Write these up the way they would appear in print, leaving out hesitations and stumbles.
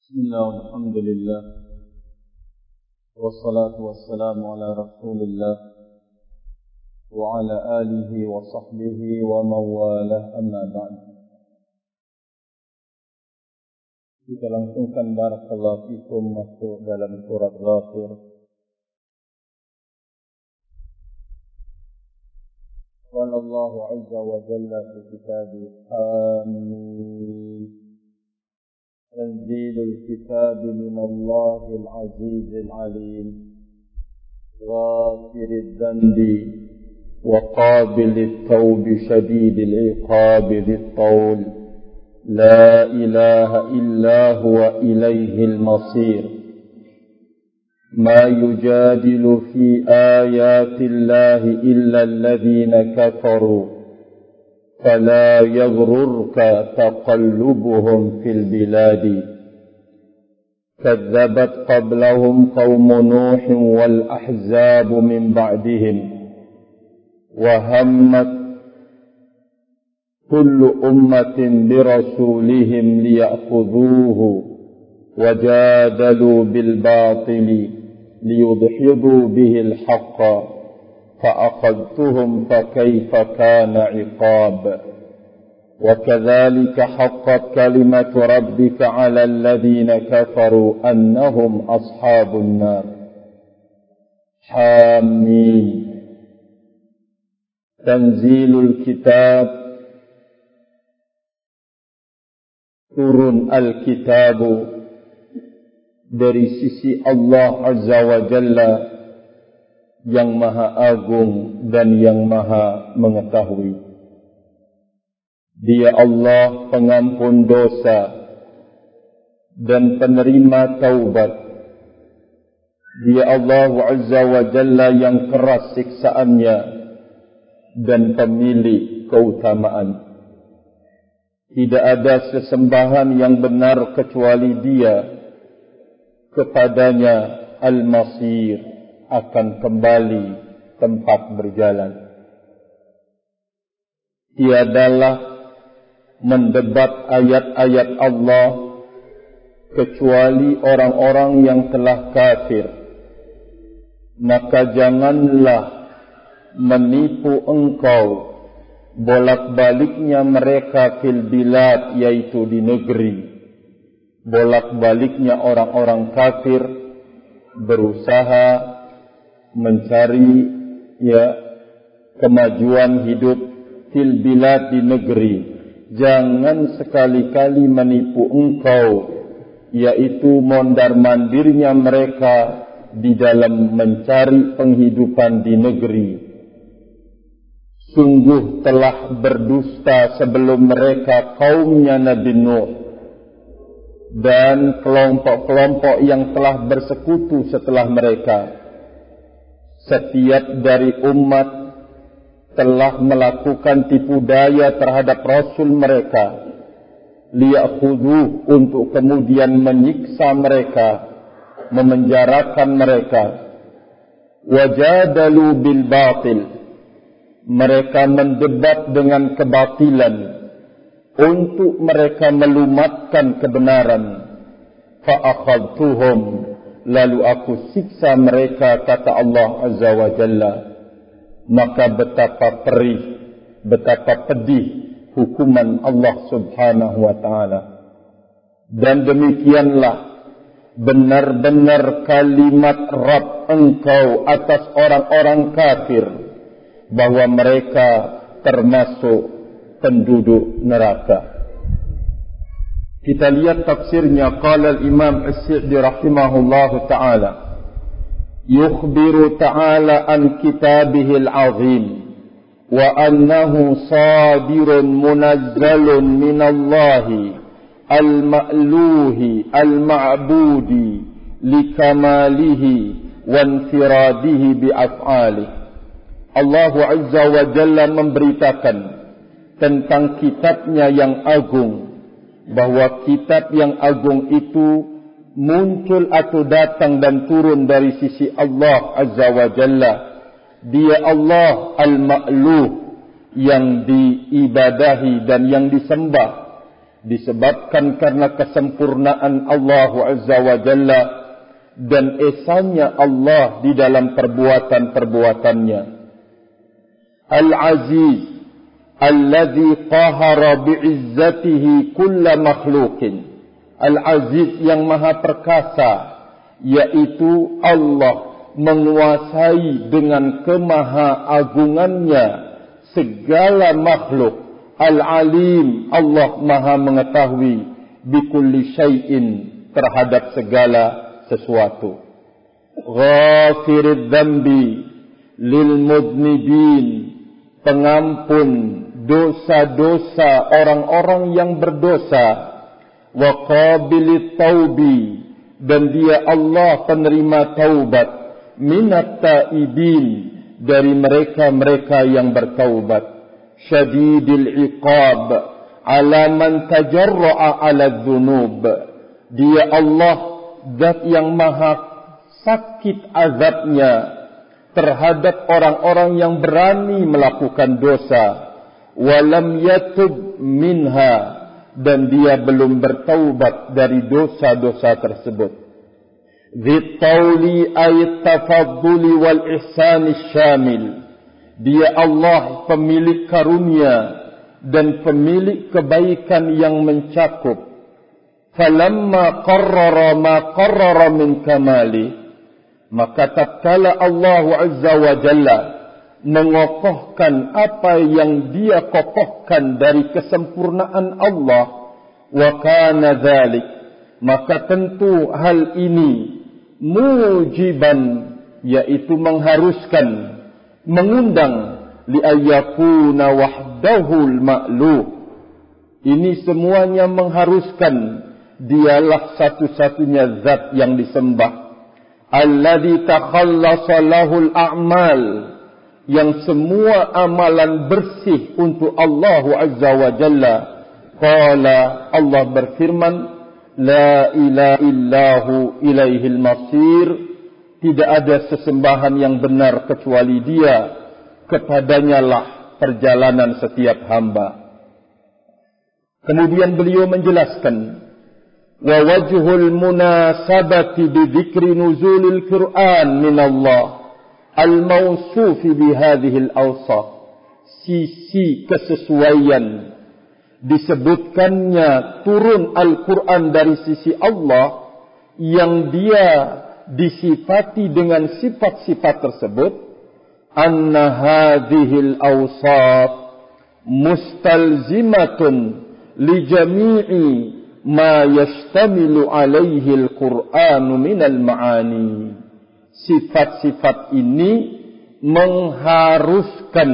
بسم الله والحمد لله والصلاة والسلام على رسول الله وعلى آله وصحبه ومن والاه أما بعد. Kita langsungkan barakallahu fikum masuk dalam surat Ghafir. Qala Allah azza wa jalla fi kitabih Amin. تنزيل الكتاب من الله العزيز العليم غافر الذنب وقابل التوب شديد العقاب ذي الطول لا إله إلا هو إليه المصير ما يجادل في آيات الله إلا الذين كفروا فلا يغررك تقلبهم في البلاد كذبت قبلهم قوم نوح والأحزاب من بعدهم وهمت كل أمة برسولهم ليأخذوه وجادلوا بالباطل ليدحضوا به الحق فأخذتهم فكيف كان عقاب وكذلك حقت كلمة ربك على الذين كفروا أنهم أصحاب النار حامين تنزيل الكتاب turun Alkitab dari sisi Allah Azza wa Jalla yang maha agung dan yang maha mengetahui. Dia Allah pengampun dosa dan penerima taubat. Dia Allah Azza wa Jalla yang keras siksaannya dan pemilik keutamaan. Tidak ada sesembahan yang benar kecuali Dia. Kepadanya al-masir, akan kembali tempat berjalan. Tiadalah mendebat ayat-ayat Allah kecuali orang-orang yang telah kafir. Maka janganlah menipu engkau bolak-baliknya mereka fil bilad, yaitu di negeri. Bolak-baliknya orang-orang kafir berusaha mencari kemajuan hidup fil bilad, di negeri. Jangan sekali-kali menipu engkau, yaitu mondar-mandirnya mereka di dalam mencari penghidupan di negeri. Sungguh telah berdusta sebelum mereka kaumnya Nabi Nuh dan kelompok-kelompok yang telah bersekutu setelah mereka. Setiap dari umat telah melakukan tipu daya terhadap Rasul mereka, liya'khudhuh, untuk kemudian menyiksa mereka, memenjarakan mereka. Wajadalu bil batil, mereka mendebat dengan kebatilan untuk mereka melumatkan kebenaran. Fa'akhadtuhum, lalu aku siksa mereka, kata Allah Azza wa Jalla. Maka betapa perih, betapa pedih hukuman Allah Subhanahu wa ta'ala. Dan demikianlah benar-benar kalimat Rabb engkau atas orang-orang kafir, bahwa mereka termasuk penduduk neraka. Kita lihat tafsirnya. Qala al-Imam As-Sa'di rahimahullahu ta'ala, yukhbiru ta'ala an kitabihil azim wa annahu sadirun munazzalun minallahi al-ma'luhi al-ma'budi likamalihi wa infiradihi bi'af'alihi. Allah Azza wa Jalla memberitakan tentang kitabnya yang agung, bahwa kitab yang agung itu muncul atau datang dan turun dari sisi Allah Azza wa Jalla. Dia Allah al-ma'luh, yang diibadahi dan yang disembah, disebabkan karena kesempurnaan Allah Azza wa Jalla dan esanya Allah di dalam perbuatan-perbuatannya. Al-Aziz alladzi qahara bi'izzatihi kulla makhluqin. Al-Aziz yang maha perkasa, yaitu Allah menguasai dengan kemahaagungannya segala makhluk. Al-Alim, Allah maha mengetahui bikulli syai'in, terhadap segala sesuatu. Ghafirid dzambi lil mudnibin, pengampun dosa-dosa orang-orang yang berdosa. Wa qabilit taubi, dan dia Allah penerima taubat. Minat taibin, dari mereka-mereka yang bertaubat. Syadidil iqab ala man tajarra'a ala dzunub, dia Allah zat yang maha sakit azabnya terhadap orang-orang yang berani melakukan dosa. Walam yatub minha, dan dia belum bertaubat dari dosa-dosa tersebut. Dzitauli ayat tafadduli wal ihsani syamil, dia Allah pemilik karunia dan pemilik kebaikan yang mencakup. Falamma qarrara ma qarrara min kamali, maka tatkala Allah Azza wa Jalla mengokohkan apa yang dia kokohkan dari kesempurnaan Allah, wa kana dzalik, maka tentu hal ini mujiban, yaitu mengharuskan, mengundang li ayyakuna wahdahul ma'luh. Ini semuanya mengharuskan dialah satu-satunya zat yang disembah. Alladzi takhallasa lahul a'mal, yang semua amalan bersih untuk Allah Azza wa Jalla. Qala, Allah berfirman, la ilaha illahu ilaihil masir, tidak ada sesembahan yang benar kecuali dia, kepadanya lah perjalanan setiap hamba. Kemudian beliau menjelaskan, wa wajhul munasabati bi dzikri nuzulil Qur'an min Allah al-mawsuf bi hadhihi al-awsaf, sisi kesesuaian disebutkannya turun Al-Quran dari sisi Allah yang dia disifati dengan sifat-sifat tersebut. Anna hadhil awsaf mustalzimatun li jami'i ma yashtamilu alaihi al-Qur'anu minal ma'ani. Sifat-sifat ini mengharuskan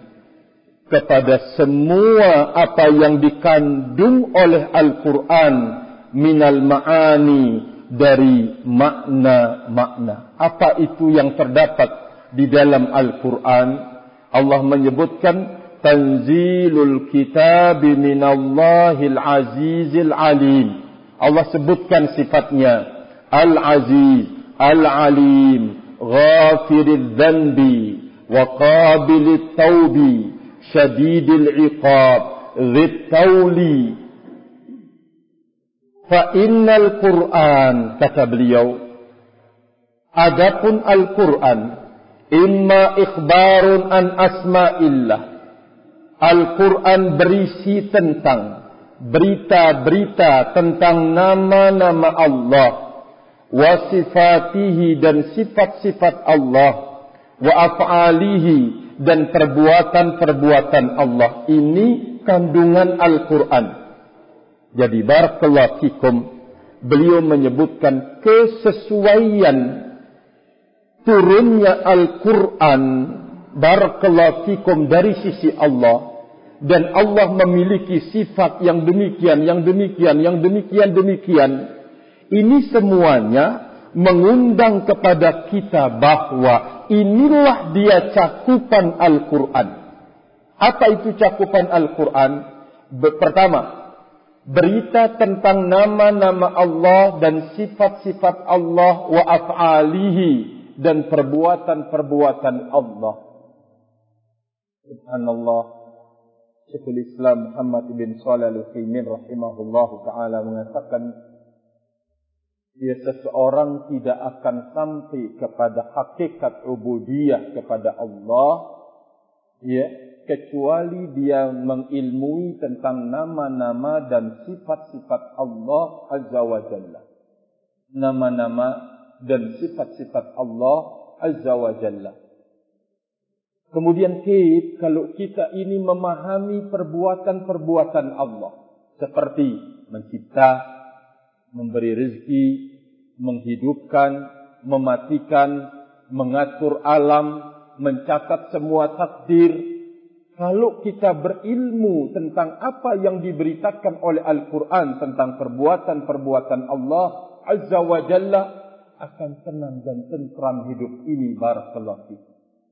kepada semua apa yang dikandung oleh Al-Quran minal ma'ani, dari makna-makna. Apa itu yang terdapat di dalam Al-Quran? Allah menyebutkan tanzilul kitabi minallahil azizil alim. Allah sebutkan sifatnya Al-Aziz, Al-Alim, Ghafiridz dzanbi wa qabilit taubi, syadidil iqab, dzit tauli. Fa innal Qur'an, kata beliau, adapun Al-Quran, imma ikhbarun an asma'illah. Al-Quran berisi tentang berita-berita tentang nama-nama Allah, wa sifatihi, dan sifat-sifat Allah, wa af'alihi, dan perbuatan-perbuatan Allah. Ini kandungan Al-Quran. Jadi barakallahu fikum, beliau menyebutkan kesesuaian turunnya Al-Quran, barakallahu fikum, dari sisi Allah. Dan Allah memiliki sifat yang demikian, yang demikian, yang demikian, demikian. Ini semuanya mengundang kepada kita bahwa inilah dia cakupan Al-Quran. Apa itu cakupan Al-Quran? Pertama, berita tentang nama-nama Allah dan sifat-sifat Allah, wa af'alihi, dan perbuatan-perbuatan Allah. Subhanallah. Syekhul Islam Muhammad bin Shalih Al-Utsaimin rahimahullahu taala mengatakan, seseorang tidak akan sampai kepada hakikat ubudiyah kepada Allah kecuali dia mengilmui tentang nama-nama dan sifat-sifat Allah Azza wa Jalla. Nama-nama dan sifat-sifat Allah Azza wa Jalla. Kemudian kalau kita ini memahami perbuatan-perbuatan Allah, seperti mencipta, memberi rezeki, menghidupkan, mematikan, mengatur alam, mencatat semua takdir. Kalau kita berilmu tentang apa yang diberitakan oleh Al-Quran tentang perbuatan-perbuatan Allah Azza wa Jalla, akan tenang dan tentram hidup ini, barakallahu fikum.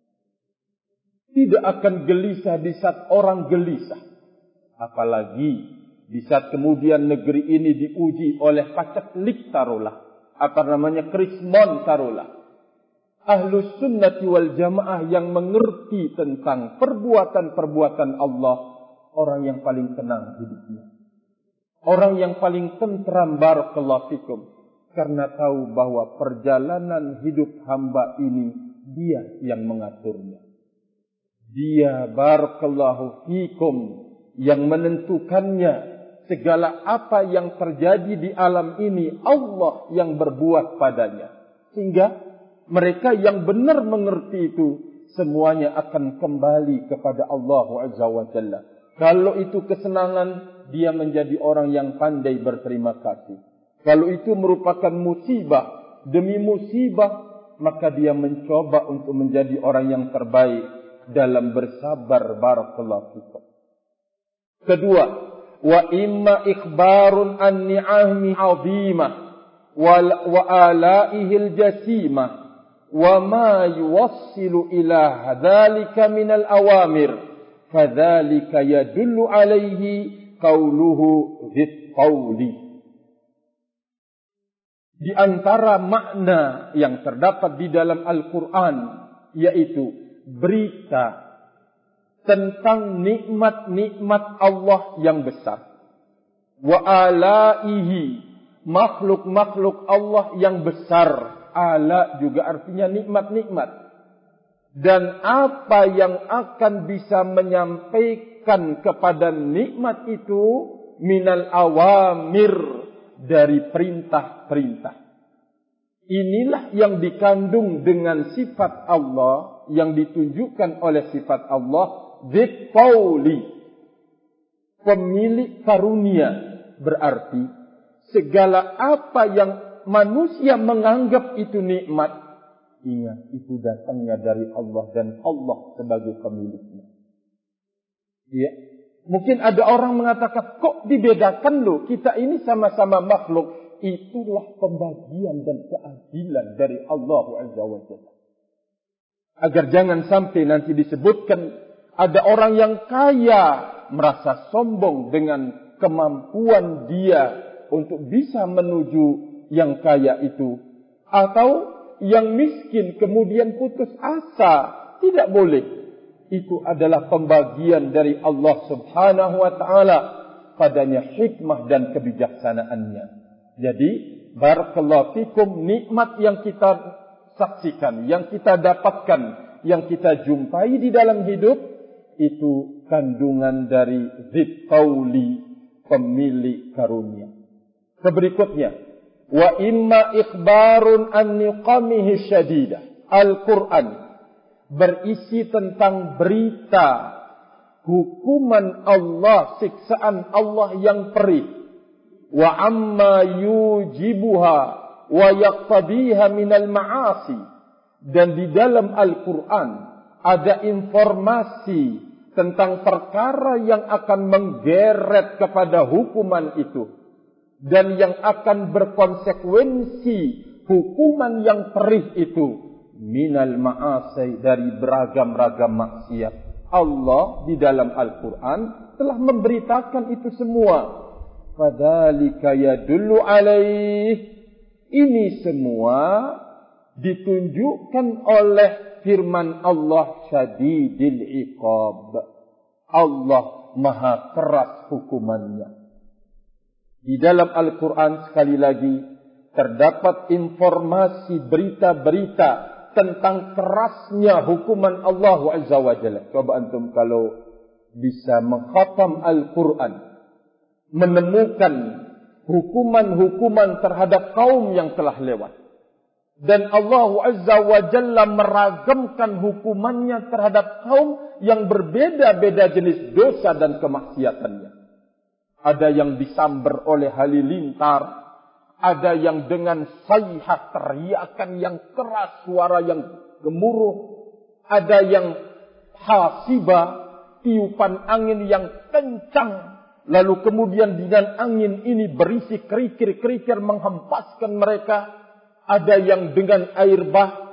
Tidak akan gelisah di saat orang gelisah. Apalagi di saat kemudian negeri ini diuji oleh paceklik taruhlah. Krismon taruhlah. Ahlus sunnati wal jamaah yang mengerti tentang perbuatan-perbuatan Allah, orang yang paling tenang hidupnya. Orang yang paling tentram, barakallahu fikum. Karena tahu bahwa perjalanan hidup hamba ini dia yang mengaturnya. Dia, barakallahu fikum, yang menentukannya. Segala apa yang terjadi di alam ini, Allah yang berbuat padanya. Sehingga mereka yang benar mengerti itu, semuanya akan kembali kepada Allah Azza wa Jalla. Kalau itu kesenangan, dia menjadi orang yang pandai berterima kasih. Kalau itu merupakan musibah demi musibah, maka dia mencoba untuk menjadi orang yang terbaik dalam bersabar, barakallahu fikum. Kedua, wa imma ikhbarun an ni'ami 'azimah wa alaihil jasimah wa ma yuwassilu ila dzalika minal awamir, fadzalika yadullu alaihi qauluhu dzit qauli. Di antara makna yang terdapat di dalam Al-Quran, yaitu berita tentang nikmat-nikmat Allah yang besar. Wa alaihi, makhluk-makhluk Allah yang besar. Ala juga artinya nikmat-nikmat. Dan apa yang akan bisa menyampaikan kepada nikmat itu, minal awamir, dari perintah-perintah. Inilah yang dikandung dengan sifat Allah, yang ditunjukkan oleh sifat Allah, dzit qauli, pemilik karunia. Berarti segala apa yang manusia menganggap itu nikmat, ingat itu datangnya dari Allah dan Allah sebagai pemiliknya. Ya. Mungkin ada orang mengatakan, kok dibedakan loh, kita ini sama-sama makhluk. Itulah pembagian dan keadilan dari Allah Azza wa Jalla. Agar jangan sampai nanti disebutkan ada orang yang kaya merasa sombong dengan kemampuan dia untuk bisa menuju yang kaya itu. Atau yang miskin kemudian putus asa. Tidak boleh. Itu adalah pembagian dari Allah Subhanahu wa ta'ala. Padanya hikmah dan kebijaksanaannya. Jadi, barakallahu fikum, nikmat yang kita saksikan, yang kita dapatkan, yang kita jumpai di dalam hidup, itu kandungan dari dzit qauli, pemilik karunia. Berikutnya, wa imma ikhbarun an niqamihi syadidah. Al-Quran berisi tentang berita hukuman Allah, siksaan Allah yang perih. Wa amma yujibuha wa yaqtadiha minal ma'asi. Dan di dalam Al-Quran ada informasi tentang perkara yang akan menggeret kepada hukuman itu. Dan yang akan berkonsekuensi hukuman yang perih itu. Minal ma'asi, dari beragam-ragam maksiat. Allah di dalam Al-Quran telah memberitakan itu semua. Fadzalika yadullu alaih. Ini semua ditunjukkan oleh firman Allah, syadidil iqab. Allah maha keras hukumannya. Di dalam Al-Quran sekali lagi terdapat informasi berita-berita tentang kerasnya hukuman Allah Azza wa Jalla. Coba antum kalau bisa mengkhatam Al-Quran, menemukan hukuman-hukuman terhadap kaum yang telah lewat. Dan Allah Azza wa Jalla meragamkan hukumannya terhadap kaum yang berbeda-beda jenis dosa dan kemaksiatannya. Ada yang disambar oleh halilintar, ada yang dengan sayhah teriakan yang keras, suara yang gemuruh, ada yang hasibah, tiupan angin yang kencang, lalu kemudian dengan angin ini berisi kerikil-kerikil menghempaskan mereka. Ada yang dengan air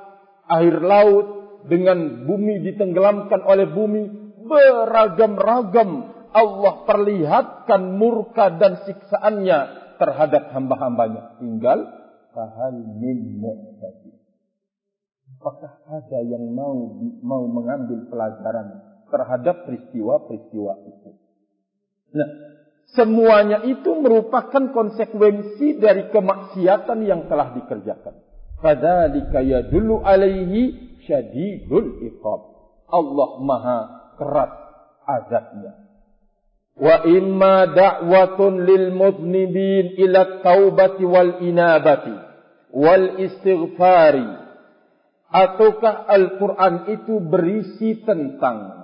laut, dengan bumi ditenggelamkan oleh bumi, beragam-ragam. Allah perlihatkan murka dan siksaannya terhadap hamba-hambanya. Tinggal fahal min mu'tadin. Apakah ada yang mau mengambil pelajaran terhadap peristiwa-peristiwa itu? Nah, semuanya itu merupakan konsekuensi dari kemaksiatan yang telah dikerjakan. Fadzalika yadullu alaihi syadidul iqab. Allah maha keras azabnya. Wa imma da'watun lil mudnibin ila taubati wal inabati wal istighfari. Ataukah Al-Quran itu berisi tentang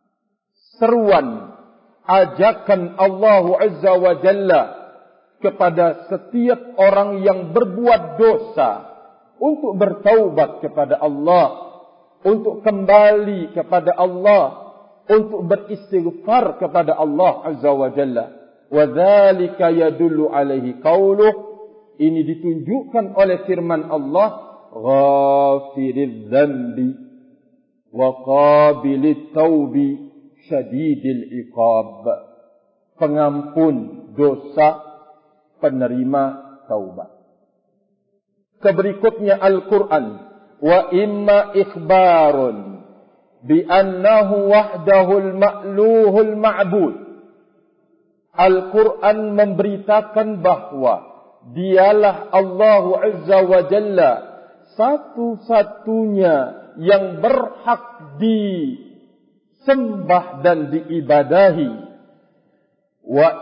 seruan, ajakan Allah Azza wa Jalla kepada setiap orang yang berbuat dosa untuk bertaubat kepada Allah, untuk kembali kepada Allah, untuk beristighfar kepada Allah Azza wa Jalla. Wa dzalika yadullu alaihi qauluh. Ini ditunjukkan oleh firman Allah, ghafiriz dzambi wa qabilit taubi syadidil iqab. Pengampun dosa, penerima taubat. Keberikutnya Al-Quran, wa imma ikhbarun bi annahu wahdahul ma'luhul ma'bud. Al-Quran memberitakan bahwa dialah Allah Azza wa Jalla satu-satunya yang berhak disembah dan diibadahi. Wa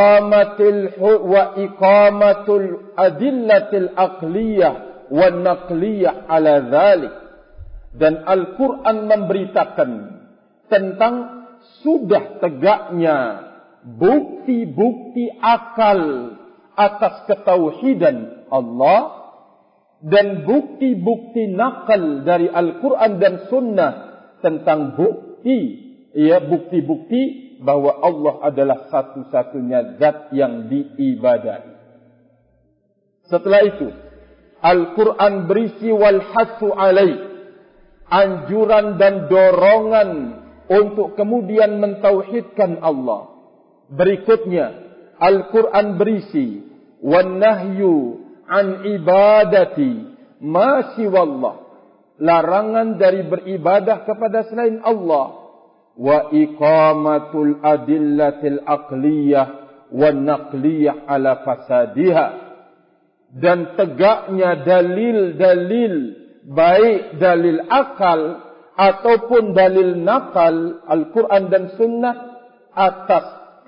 iqamatul adillatil aqliyah wa naqliyah ala dhalik. Dan Al-Quran memberitakan tentang sudah tegaknya bukti-bukti akal atas ketauhidan Allah dan bukti-bukti nakal dari Al-Quran dan Sunnah tentang bukti-bukti bahwa Allah adalah satu-satunya zat yang diibadahi. Setelah itu Al-Quran berisi wal hasu alaih, anjuran dan dorongan untuk kemudian mentauhidkan Allah. Berikutnya Al-Quran berisi wan nahyu an ibadati ma siwallah, larangan dari beribadah kepada selain Allah. Wa iqamatul adillatil aqliyah wan naqliyah ala fasadiha, dan tegaknya dalil-dalil, baik dalil akal ataupun dalil nakal Al-Quran dan Sunnah atas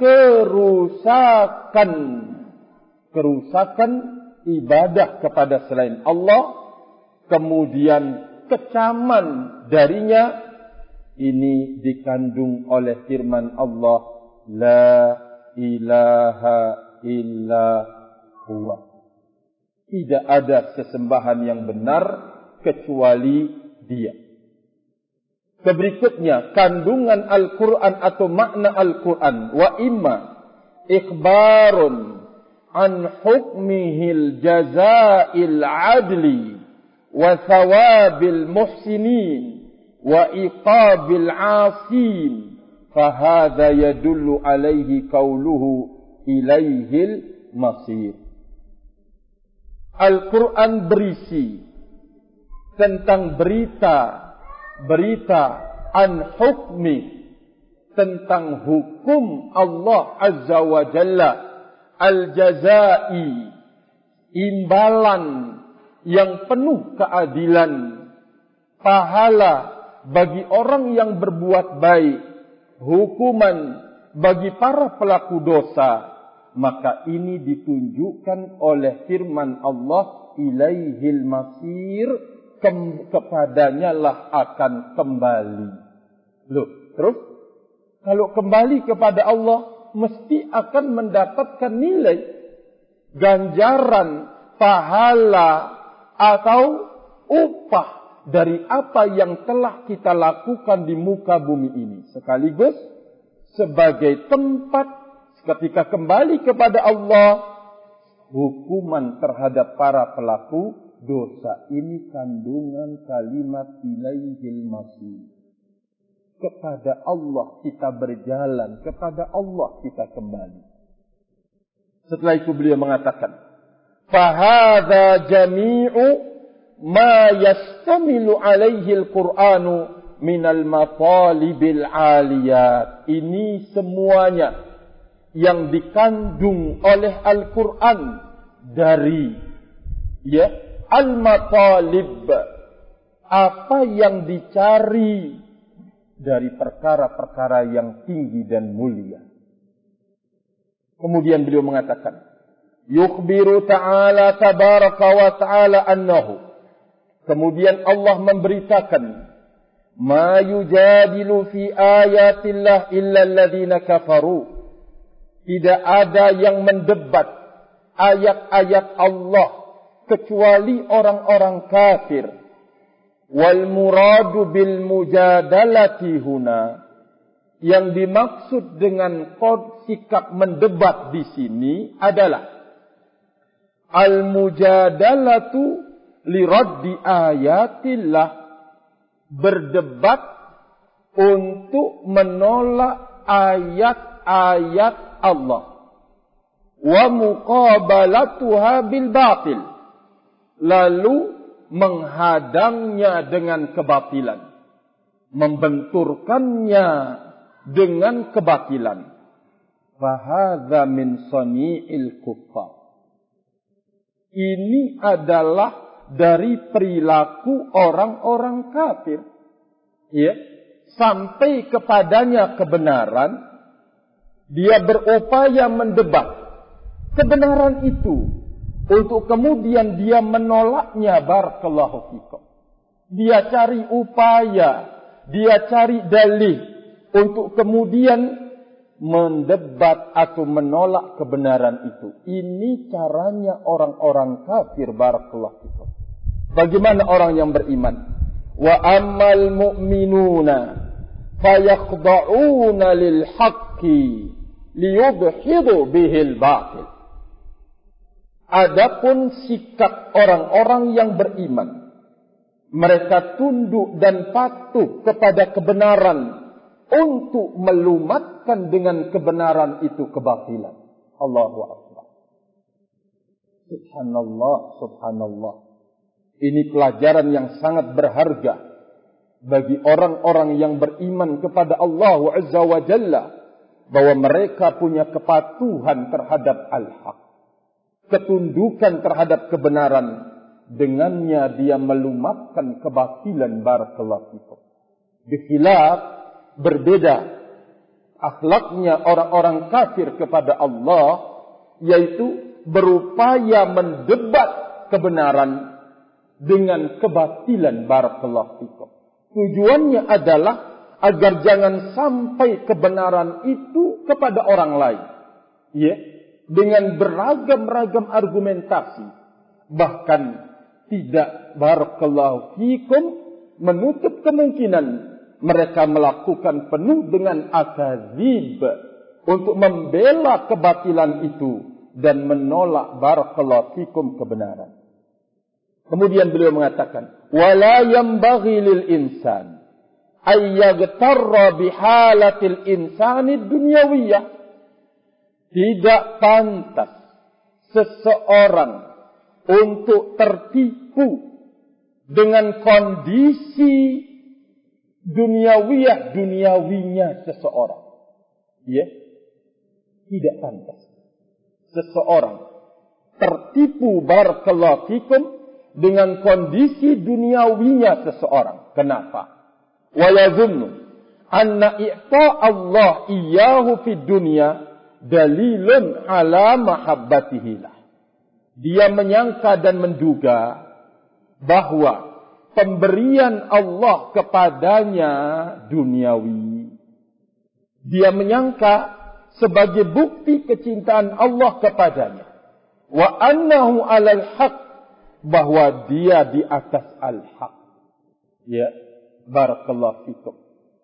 kerusakan ibadah kepada selain Allah, kemudian kecaman darinya. Ini dikandung oleh firman Allah, la ilaha illa huwa. Tidak ada sesembahan yang benar kecuali Dia. Berikutnya kandungan Al-Quran atau makna Al-Quran, wa imma ikhbarun an hukmihil jazail adli wa thawabil muhsinin wa iqabil asin, fahadha yadullu alaihi qauluhu ilaihil masir. Al-Quran berisi tentang berita an hukmi, tentang hukum Allah Azza wa Jalla, al-jazai, imbalan yang penuh keadilan, pahala bagi orang yang berbuat baik, hukuman bagi para pelaku dosa, maka ini ditunjukkan oleh firman Allah, ilaihil masir, kepadanya lah akan kembali. Loh, terus kalau kembali kepada Allah mesti akan mendapatkan nilai, ganjaran, pahala atau upah dari apa yang telah kita lakukan di muka bumi ini. Sekaligus sebagai tempat ketika kembali kepada Allah, hukuman terhadap para pelaku dosa. Ini kandungan kalimat ilaihil masir. Kepada Allah kita berjalan, kepada Allah kita kembali. Setelah itu beliau mengatakan, fahadha jami'u ma yastamilu alaihi al-Qur'anu minal matalibil aliyat. Ini semuanya yang dikandung oleh Al-Quran dari al-matalib, apa yang dicari dari perkara-perkara yang tinggi dan mulia. Kemudian beliau mengatakan, yukhbiru ta'ala tabaraka wa ta'ala annahu, kemudian Allah memberitakan, ma yujadilu fi ayatillah illa alladhina kafaru, tidak ada yang mendebat ayat-ayat Allah kecuali orang-orang kafir. Wal muradu bil mujadalati huna, yang dimaksud dengan sikap mendebat di sini adalah al mujadalatu li raddi ayatillah, berdebat untuk menolak ayat-ayat Allah, wa muqabalatuha bil batil, lalu menghadangnya dengan kebatilan, membenturkannya dengan kebatilan. Fahadha min sani'il kuffar, ini adalah dari perilaku orang-orang kafir, sampai kepadanya kebenaran, dia berupaya mendebat kebenaran itu untuk kemudian dia menolaknya. Barakallahu fikum. Dia cari upaya, dia cari dalih untuk kemudian mendebat atau menolak kebenaran itu. Ini caranya orang-orang kafir. Barakallahu fikum. Bagaimana orang yang beriman? Wa ammal mu'minuna fayakhda'una lil haqqi liyudhidu bihil batil. Adapun sikap orang-orang yang beriman, mereka tunduk dan patuh kepada kebenaran untuk melumatkan dengan kebenaran itu kebatilan. Allahu Akbar. Subhanallah, subhanallah. Ini pelajaran yang sangat berharga bagi orang-orang yang beriman kepada Allah Azza wa Jalla, bahwa mereka punya kepatuhan terhadap al-haq, ketundukan terhadap kebenaran, dengannya dia melumatkan kebatilan. Barakallahu fikum. Bikhilaf, berbeda akhlaknya orang-orang kafir kepada Allah, yaitu berupaya mendebat kebenaran dengan kebatilan. Barakallahu fikum. Tujuannya adalah agar jangan sampai kebenaran itu kepada orang lain. Dengan beragam-ragam argumentasi. Bahkan tidak, barakallahu fikum, menutup kemungkinan mereka melakukan penuh dengan akadzib untuk membela kebatilan itu dan menolak, barakallahu fikum, kebenaran. Kemudian beliau mengatakan, wala yambaghi lil insan ayyagtarra bihalatil insani dunyawiyah. Tidak pantas seseorang untuk tertipu dengan kondisi duniawinya seseorang. Ya, tidak pantas seseorang tertipu barakallahu fikum dengan kondisi duniawinya seseorang. Kenapa? Wa yazunnu anna i'ta Allah iyyahu fid dunya dalilun ala mahabbatihi lah. Dia menyangka dan menduga bahwa pemberian Allah kepadanya duniawi. Dia menyangka sebagai bukti kecintaan Allah kepadanya. Wa annahu alal haq, bahwa dia di atas al-haq. Ya, barakallahu fikum.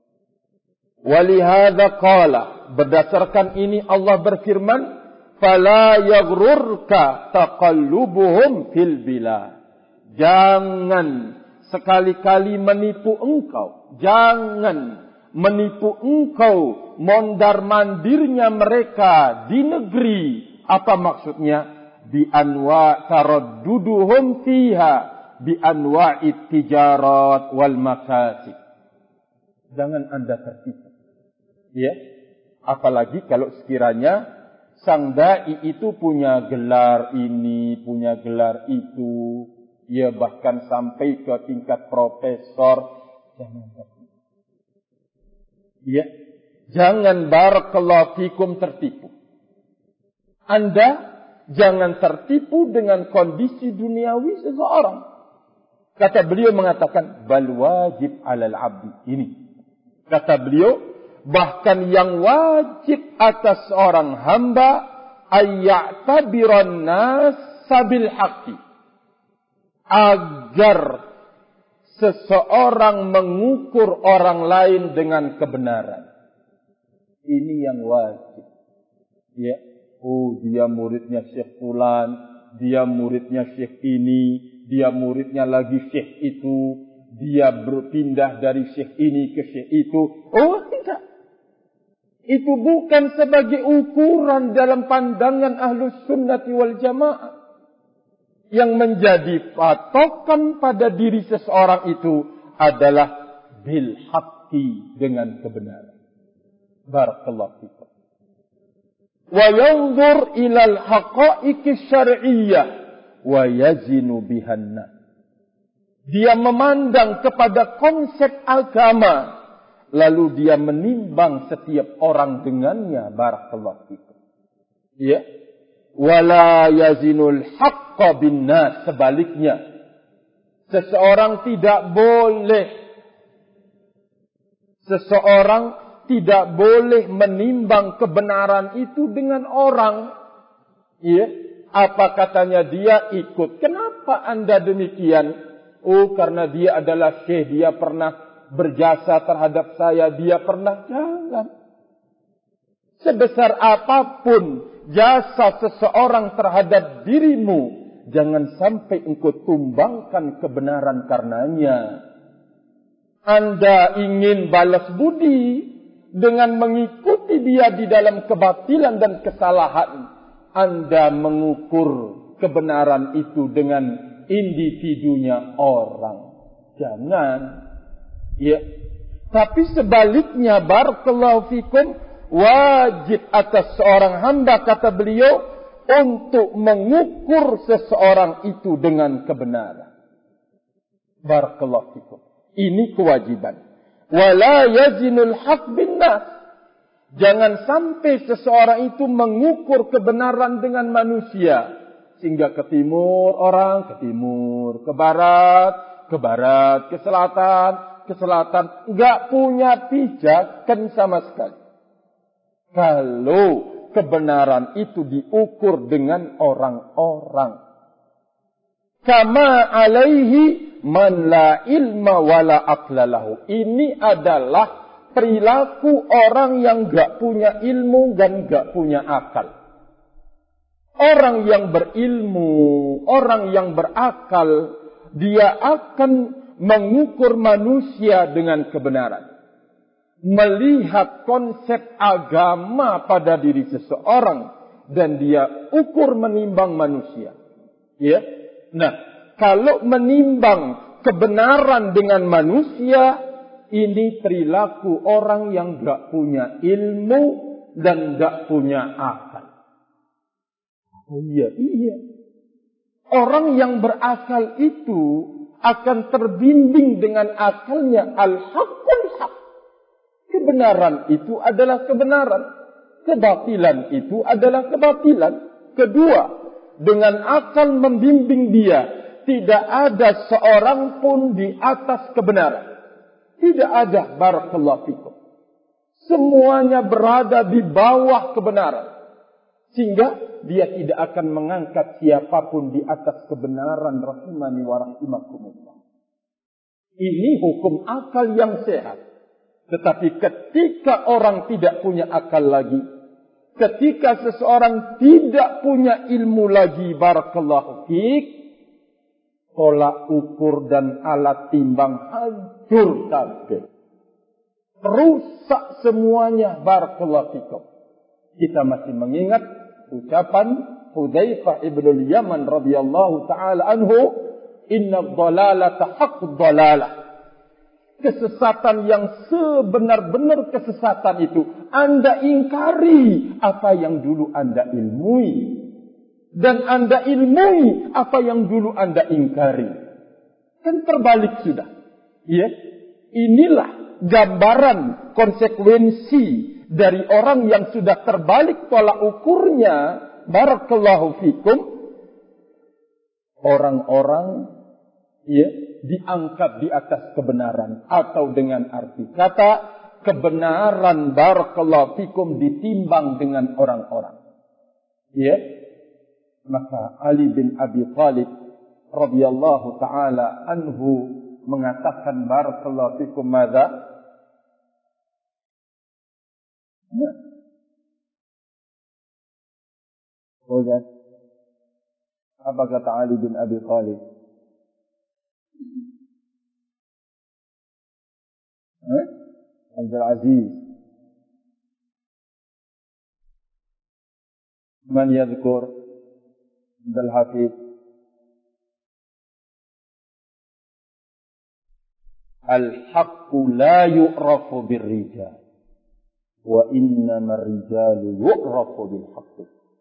Walihada qala, berdasarkan ini Allah berfirman, fala yaghrurka taqallubuhum fil bilad. Jangan sekali-kali menipu engkau. Jangan menipu engkau mondar-mandirnya mereka di negeri. Apa maksudnya? Bi anwa taradduduhum fiha bi anwa'it tijarat wal makasib. Jangan Anda tertipu. Ya. Apalagi kalau sekiranya sang dai itu punya gelar ini, punya gelar itu, ya bahkan sampai ke tingkat profesor. Jangan tertipu. Ya, jangan barakallahu fikum tertipu. Anda jangan tertipu dengan kondisi duniawi seseorang. Kata beliau mengatakan, bal wajib alal abdi. Ini. Kata beliau, bahkan yang wajib atas seorang hamba, ayya'tabiran nas sabil haqqi. Agar seseorang mengukur orang lain dengan kebenaran. Ini yang wajib. Ya. Oh, dia muridnya Syekh Fulan, dia muridnya Syekh ini, dia muridnya lagi Syekh itu, dia berpindah dari Syekh ini ke Syekh itu. Oh, tidak. Itu bukan sebagai ukuran dalam pandangan Ahlus Sunnati wal Jamaah. Yang menjadi patokan pada diri seseorang itu adalah bil haqqi, dengan kebenaran. Barakallahu fikum. Wa yanzur ilal haqa'iqi syar'iyyah wa yazinu bihanna. Dia memandang kepada konsep agama, lalu dia menimbang setiap orang dengannya. Barakallahu fikum. Ya. Wala yazinul haqqa bin nas. Sebaliknya, seseorang tidak boleh menimbang kebenaran itu dengan orang. Ya, apa katanya dia ikut. Kenapa Anda demikian? Oh, karena dia adalah syekh, dia pernah berjasa terhadap saya, dia pernah. Jangan. Sebesar apapun jasa seseorang terhadap dirimu, jangan sampai engkau tumbangkan kebenaran karenanya. Anda ingin balas budi dengan mengikuti dia di dalam kebatilan dan kesalahan. Anda mengukur kebenaran itu dengan individunya orang. Jangan. Ya. Tapi sebaliknya, barakallahu fikum, wajib atas seorang hamba, kata beliau, untuk mengukur seseorang itu dengan kebenaran. Barakallahu fikum. Ini kewajiban. Wala yazinul haq bin nas. Jangan sampai seseorang itu mengukur kebenaran dengan manusia. Sehingga ke timur orang, ke timur. Ke barat, ke selatan, ke selatan. Enggak punya pijakan sama sekali. Kalau kebenaran itu diukur dengan orang-orang. Kama alaihi man la ilma wala aqlalahu. Ini adalah perilaku orang yang enggak punya ilmu dan enggak punya akal. Orang yang berilmu, orang yang berakal, dia akan mengukur manusia dengan kebenaran. Melihat konsep agama pada diri seseorang dan dia ukur menimbang manusia. Ya. Nah, kalau menimbang kebenaran dengan manusia, ini perilaku orang yang enggak punya ilmu dan tidak punya akal. Oh iya. Orang yang berakal itu akan terbimbing dengan akalnya al-haqqul haq. Kebenaran itu adalah kebenaran. Kebatilan itu adalah kebatilan. Kedua, dengan akal membimbing dia, tidak ada seorang pun di atas kebenaran. Tidak ada, barakallahu fikum. Semuanya berada di bawah kebenaran. Sehingga dia tidak akan mengangkat siapapun di atas kebenaran, rahimani wa rahimakumullah. Ini hukum akal yang sehat. Tetapi ketika orang tidak punya akal lagi, ketika seseorang tidak punya ilmu lagi, barakallahu fiik, tolak ukur dan alat timbang hancur kabeh. Rusak semuanya, barakallahu fikum. Kita masih mengingat ucapan Hudzaifah ibn Yaman radhiyallahu taala anhu, "Inna dhalalata haqqud dhalalah." Kesesatan yang sebenar-benar kesesatan itu Anda ingkari apa yang dulu Anda ilmui, dan Anda ilmui apa yang dulu Anda ingkari. Kan terbalik sudah. Ya, inilah gambaran konsekuensi dari orang yang sudah terbalik tolak ukurnya, barakallahu fikum. Orang-orang diangkat di atas kebenaran, atau dengan arti kata kebenaran, barakallahu fikum, ditimbang dengan orang-orang. Maka Ali bin Abi Thalib radhiyallahu taala anhu mengatakan, barakallahu fikum, madza? Apa kata Ali bin Abi Thalib? Abdul Aziz, man yadhkur Abdul Hafiz? Al-haqqu la yu'rafu bir-rijal wa innama ar-rijalu yu'rafu bil-haqqi.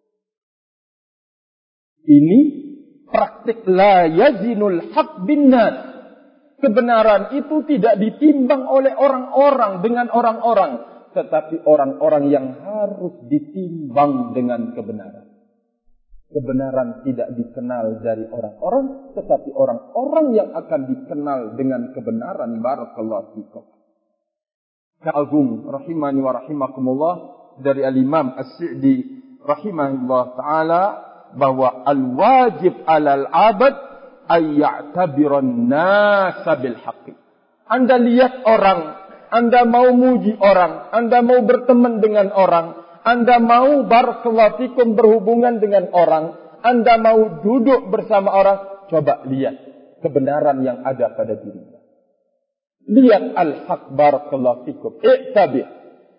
Ini praktik la yazinul haq bin nas. Kebenaran itu tidak ditimbang oleh orang-orang dengan orang-orang, tetapi orang-orang yang harus ditimbang dengan kebenaran. Kebenaran tidak dikenal dari orang-orang, tetapi orang-orang yang akan dikenal dengan kebenaran, barakallahu fikum. Ka'agung rahimani wa rahimakumullah, dari al-Imam As-Sa'di rahimahullah ta'ala, bahwa al-wajib alal abad ayya'tabiran nasa bil haqqi. Anda lihat orang, Anda mau muji orang, Anda mau berteman dengan orang, Anda mau barakallahu fikum berhubungan dengan orang, Anda mau duduk bersama orang, coba lihat kebenaran yang ada pada dirinya. Lihat al-haq, barakallahu fikum, i'tabir.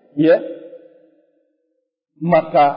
Maka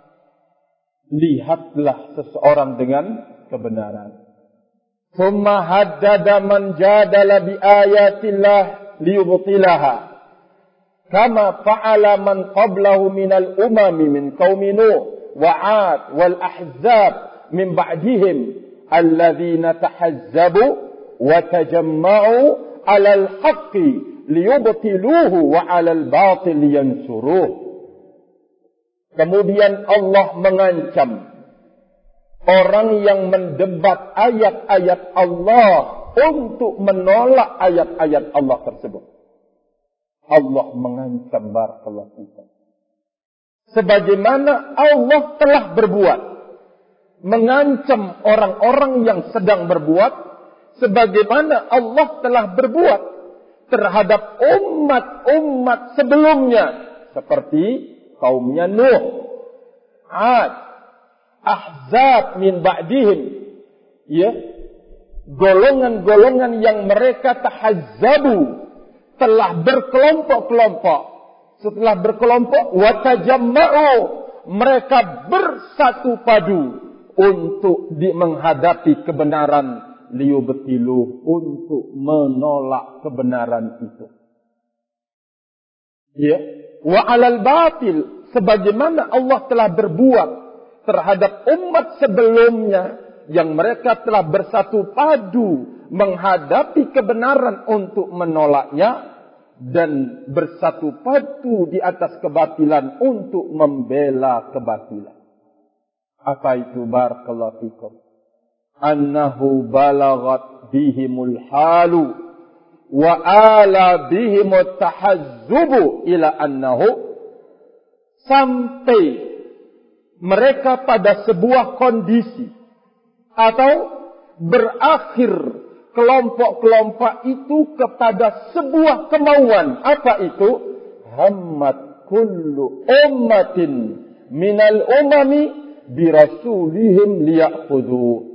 lihatlah seseorang dengan kebenaran. Thumma haddada man jadala bi ayatillah liyubtilaha, kama fa'ala man qablahu minal umami min qaumi Nuh wa 'ad wal ahzab min ba'dihim alladhina tahazzabu wa tajamma'u 'alal haqqi liyubtiluhu wa 'alal batil liyansuruh. Kemudian Allah mengancam orang yang mendebat ayat-ayat Allah untuk menolak ayat-ayat Allah tersebut. Allah mengancam, barakallahu fikum, sebagaimana Allah telah berbuat, mengancam orang-orang yang sedang berbuat, sebagaimana Allah telah berbuat terhadap umat-umat sebelumnya, seperti kaumnya Nuh, 'Ad, Ahzab min ba'dihim, golongan-golongan yang mereka tahazzabu, telah berkelompok-kelompok. Setelah berkelompok, wa tajamma'u, mereka bersatu padu untuk menghadapi kebenaran, liyubtiluh, untuk menolak kebenaran itu. Wa 'alal batil, sebagaimana Allah telah berbuat terhadap umat sebelumnya yang mereka telah bersatu padu menghadapi kebenaran untuk menolaknya dan bersatu padu di atas kebatilan untuk membela kebatilan. Apa itu? Barakallahu fikum. Annahu balaghat bihimul halu wa ala bihimut tahazzubu ila annahu, sampai mereka pada sebuah kondisi atau berakhir kelompok-kelompok itu kepada sebuah kemauan. Apa itu? Hammat kullu ummatin minal umami birasulihim liya'khudhu.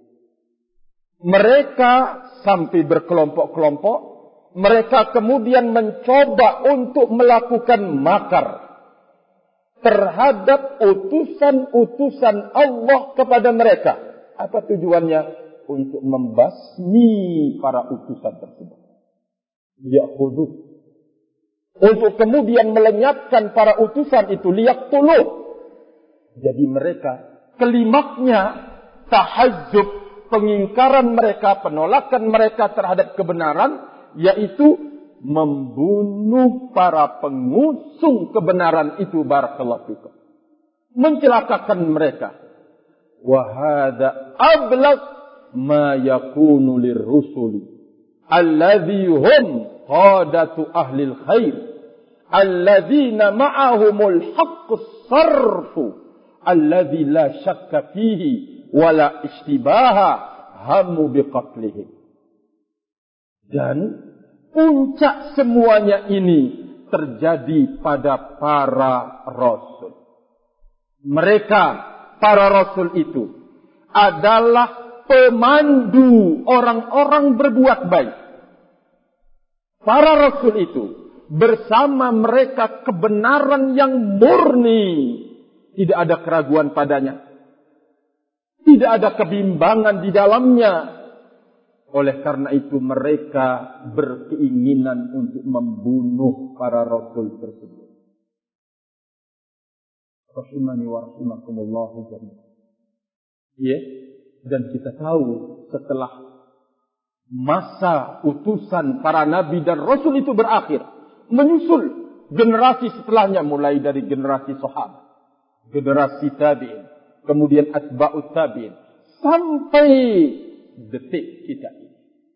Mereka sampai berkelompok-kelompok, mereka kemudian mencoba untuk melakukan makar terhadap utusan-utusan Allah kepada mereka. Apa tujuannya? Untuk membasmi para utusan tersebut. Liya'khudhu. Untuk kemudian melenyapkan para utusan itu. Liyaqtuluh. Jadi mereka, kelimaknya tahazzub, pengingkaran mereka, penolakan mereka terhadap kebenaran, yaitu membunuh para pengusung kebenaran itu. Barakallahu fikum. Mencelakakan mereka. Wa hadza ablaq ma yakunu lirrusuli alladhi hum qadatu ahli alkhair alladhina ma'ahumul haqqus sarfu alladhi la syakka fihi wala istibaha hamu biqatlihim. Dan puncak semuanya ini terjadi pada para rasul. Mereka, para rasul itu adalah pemandu orang-orang berbuat baik. Para rasul itu bersama mereka kebenaran yang murni. Tidak ada keraguan padanya. Tidak ada kebimbangan di dalamnya. Oleh karena itu mereka berkeinginan untuk membunuh para rasul tersebut. Rahimani wa rahimakumullahu jami'an. Ya, dan kita tahu setelah masa utusan para nabi dan rasul itu berakhir, menyusul generasi setelahnya, mulai dari generasi sahabat, generasi tabi'in, kemudian atba'ut tabi'in, sampai detik kita ini.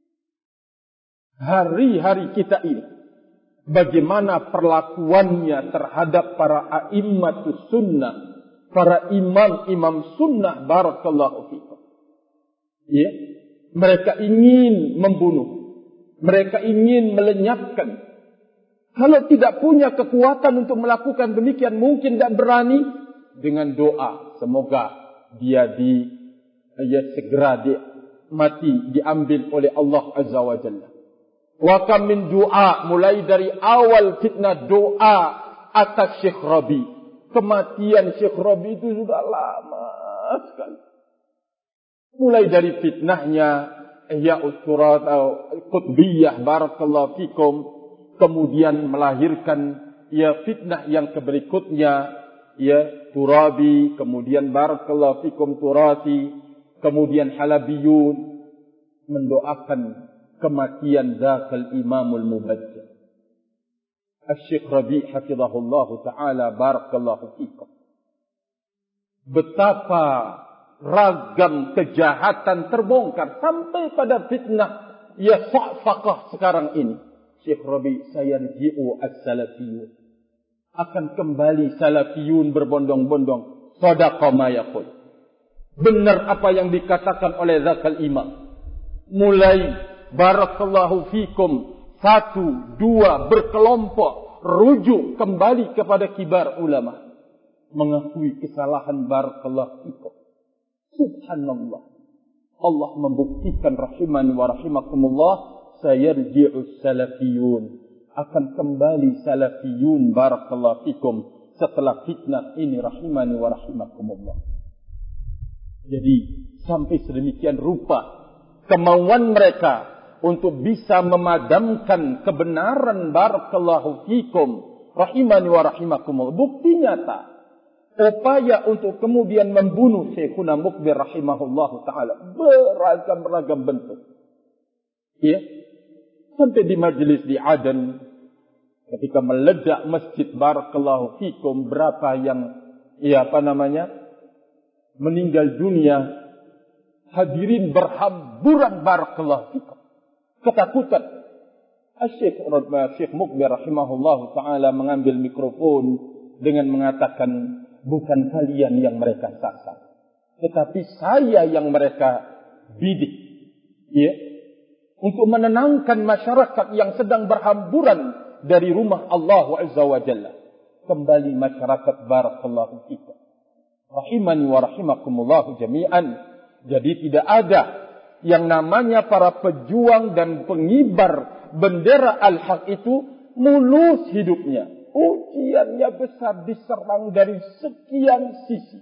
Hari-hari kita ini, bagaimana perlakuannya terhadap para a'immatus sunnah, para imam-imam sunnah, barakallahu fikum. Ya, mereka ingin membunuh, mereka ingin melenyapkan. Kalau tidak punya kekuatan untuk melakukan demikian, mungkin tidak berani, dengan doa semoga dia segera mati, diambil oleh Allah Azza wa Jalla. Wa kam min doa, mulai dari awal fitnah doa atas Syekh Rabi. Kematian Syekh Rabi itu sudah lama sekali. Mulai dari fitnahnya Ihya'ut Turat atau Qutbiyah, barakallahu fikum, kemudian melahirkan fitnah yang berikutnya, Turabi, kemudian barakallahu fikum Turati, kemudian Halabiyun, mendoakan kematian dzakal Imamul Mubajjal Asy-Syaikh Rabi' hafizahullah taala, barakallahu fikum. Betapa ragam kejahatan terbongkar sampai pada fitnah Sa'faqah sekarang ini. Syekh Rabi' sayarji'u as-salafiyun, akan kembali salafiyun berbondong-bondong. Shadaqa ma yaqul, benar apa yang dikatakan oleh zakal imam. Mulai barakallahu fikum 1, 2 berkelompok rujuk kembali kepada kibar ulama, mengakui kesalahan, barakallahu fikum. Subhanallah, Allah membuktikan rahimani wa rahimakumullah, sayarji'us salafiyun, akan kembali salafiyun, barakallahu fikum, setelah fitnah ini, rahimani wa rahimakumullah. Jadi sampai sedemikian rupa kemauan mereka untuk bisa memadamkan kebenaran, barakallahu fikum, Rahimani wa rahimakumullah. Bukti nyata. Upaya untuk kemudian membunuh Syekhuna Mukbir rahimahullah ta'ala. Beragam-ragam bentuk. Ya. Sampai di majlis di Aden. Ketika meledak masjid barakallahu fikum. Berapa yang meninggal dunia. Hadirin berhamburan barakallahu fikum. Ketakutan. Syekh Mukbir rahimahullah ta'ala mengambil mikrofon dengan mengatakan, bukan kalian yang mereka sasar, tetapi saya yang mereka bidik. Ya, untuk menenangkan masyarakat yang sedang berhamburan dari rumah Allah Azza wa Jalla. Kembali masyarakat barakallahu fikum. Rahimani wa rahimakumullah jami'an. Jadi tidak ada yang namanya para pejuang dan pengibar bendera al-haq itu mulus hidupnya. Ujiannya besar, diserang dari sekian sisi.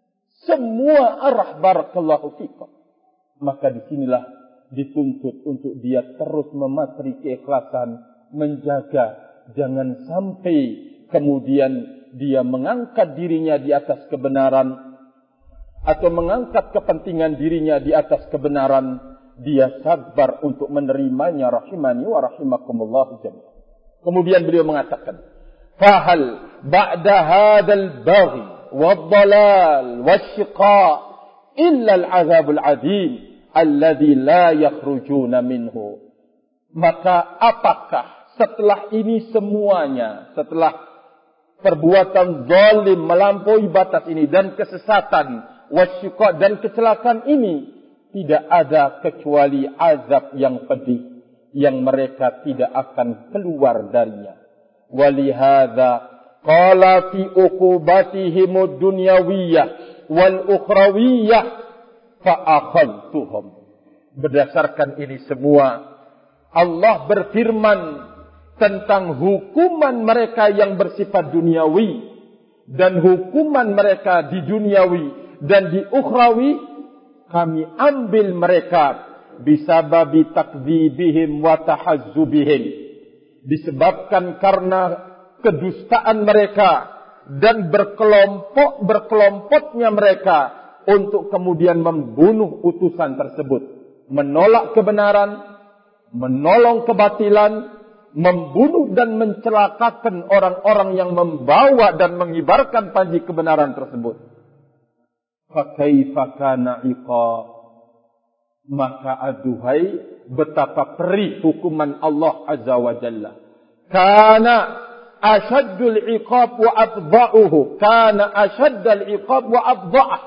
Semua arah barakallahu fikum. Maka disinilah dituntut untuk dia terus mematri keikhlasan, menjaga jangan sampai kemudian dia mengangkat dirinya di atas kebenaran atau mengangkat kepentingan dirinya di atas kebenaran. Dia sabar untuk menerimanya. Rahimani wa rahimakumullah jami'an. Kemudian beliau mengatakan, fahal ba'da hadzal baghi wad-dhalal wasyiqa illa al-'adzabul 'adzim alladzi la yakhrujuna minhu. Maka apakah setelah ini semuanya, setelah perbuatan zalim melampaui batas ini dan kesesatan wasyiqa dan kecelakaan ini, tidak ada kecuali azab yang pedih yang mereka tidak akan keluar darinya. Walihadza qala fi uqubatihim ad-dunyawiyyah wal ukhrawiyyah fa akhadtuhum. Berdasarkan ini semua Allah berfirman tentang hukuman mereka yang bersifat duniawi dan hukuman mereka di duniawi dan di ukhrawi. Kami ambil mereka bisababi takdzibihim wa tahazzubihim, disebabkan karena kedustaan mereka dan berkelompoknya mereka untuk kemudian membunuh utusan tersebut, menolak kebenaran, menolong kebatilan, membunuh dan mencelakakan orang-orang yang membawa dan mengibarkan panji kebenaran tersebut. Fakaifa kana iqab, maka aduhai betapa perih hukuman Allah Azza wa Jalla. Kana ashaddul iqab wa afdha'uhu, kana ashaddul iqab wa afdha'ah.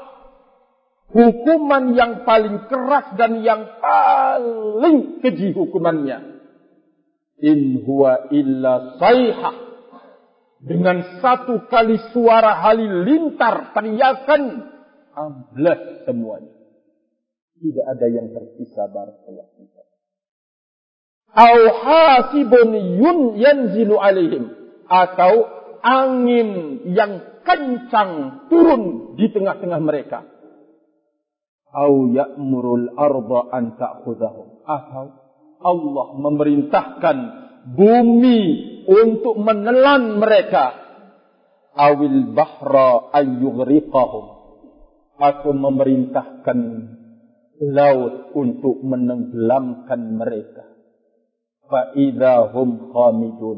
Hukuman yang paling keras dan yang paling keji hukumannya. In huwa illa sayhah, dengan satu kali suara halilintar teriakan amblas semuanya. Tidak ada yang tersisa barakallahu fikum. Au hasibun yanzilu alaihim, atau angin yang kencang turun di tengah-tengah mereka. Au ya'murul arda an ta'khudhahum, atau Allah memerintahkan bumi untuk menelan mereka. Awil bahra ayyughriqahum, atau memerintahkan laut untuk menenggelamkan mereka. Fa idahum khamidun,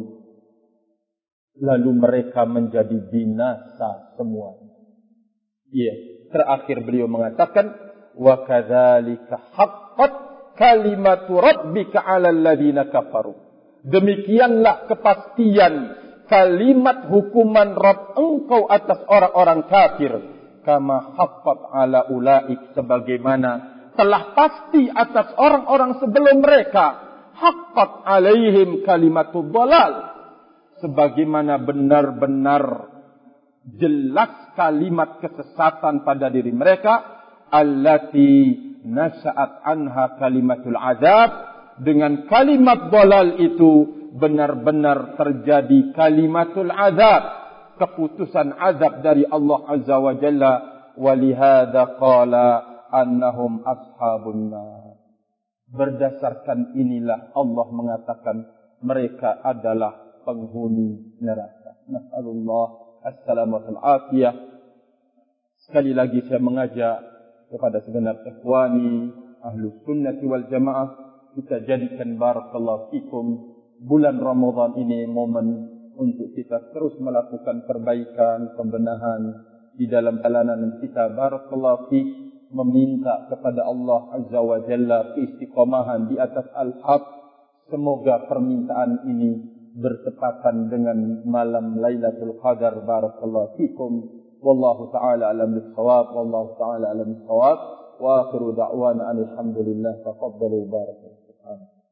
lalu mereka menjadi binasa semuanya. Ya, terakhir beliau mengatakan, wa kadzalika haqqat kalimatu rabbika 'alal ladzina kafaru. Demikianlah kepastian kalimat hukuman Rabb engkau atas orang-orang kafir. Kama haqqat 'ala ulaik, sebagaimana telah pasti atas orang-orang sebelum mereka. Haqqat 'alaihim kalimatud dhalal, sebagaimana benar-benar jelas kalimat kesesatan pada diri mereka. Allati nasya'at anha kalimatul azab, dengan kalimat dhalal itu benar-benar terjadi kalimatul azab, keputusan azab dari Allah Azza wa Jalla. Walihada qala annahum ashabun nar. Berdasarkan inilah Allah mengatakan mereka adalah penghuni neraka. Nas'alullah as-salamata al-afiyah. Sekali lagi saya mengajak kepada segenap ikhwani Ahlus Sunnah wal Jamaah, kita jadikan barakallahu fikum bulan Ramadan ini momen untuk kita terus melakukan perbaikan, pembenahan di dalam jalanan kita. Barakallahu fiik, meminta kepada Allah Azza wa Jalla keistiqomahan di atas al-haq. Semoga permintaan ini bertepatan dengan malam Lailatul Qadar. Barakallahu fikum. Wallahu ta'ala alam bis-shawab. Wallahu ta'ala alam bis-shawab. Wa akhiru da'wana alhamdulillah. Taqabbalu barakallahu.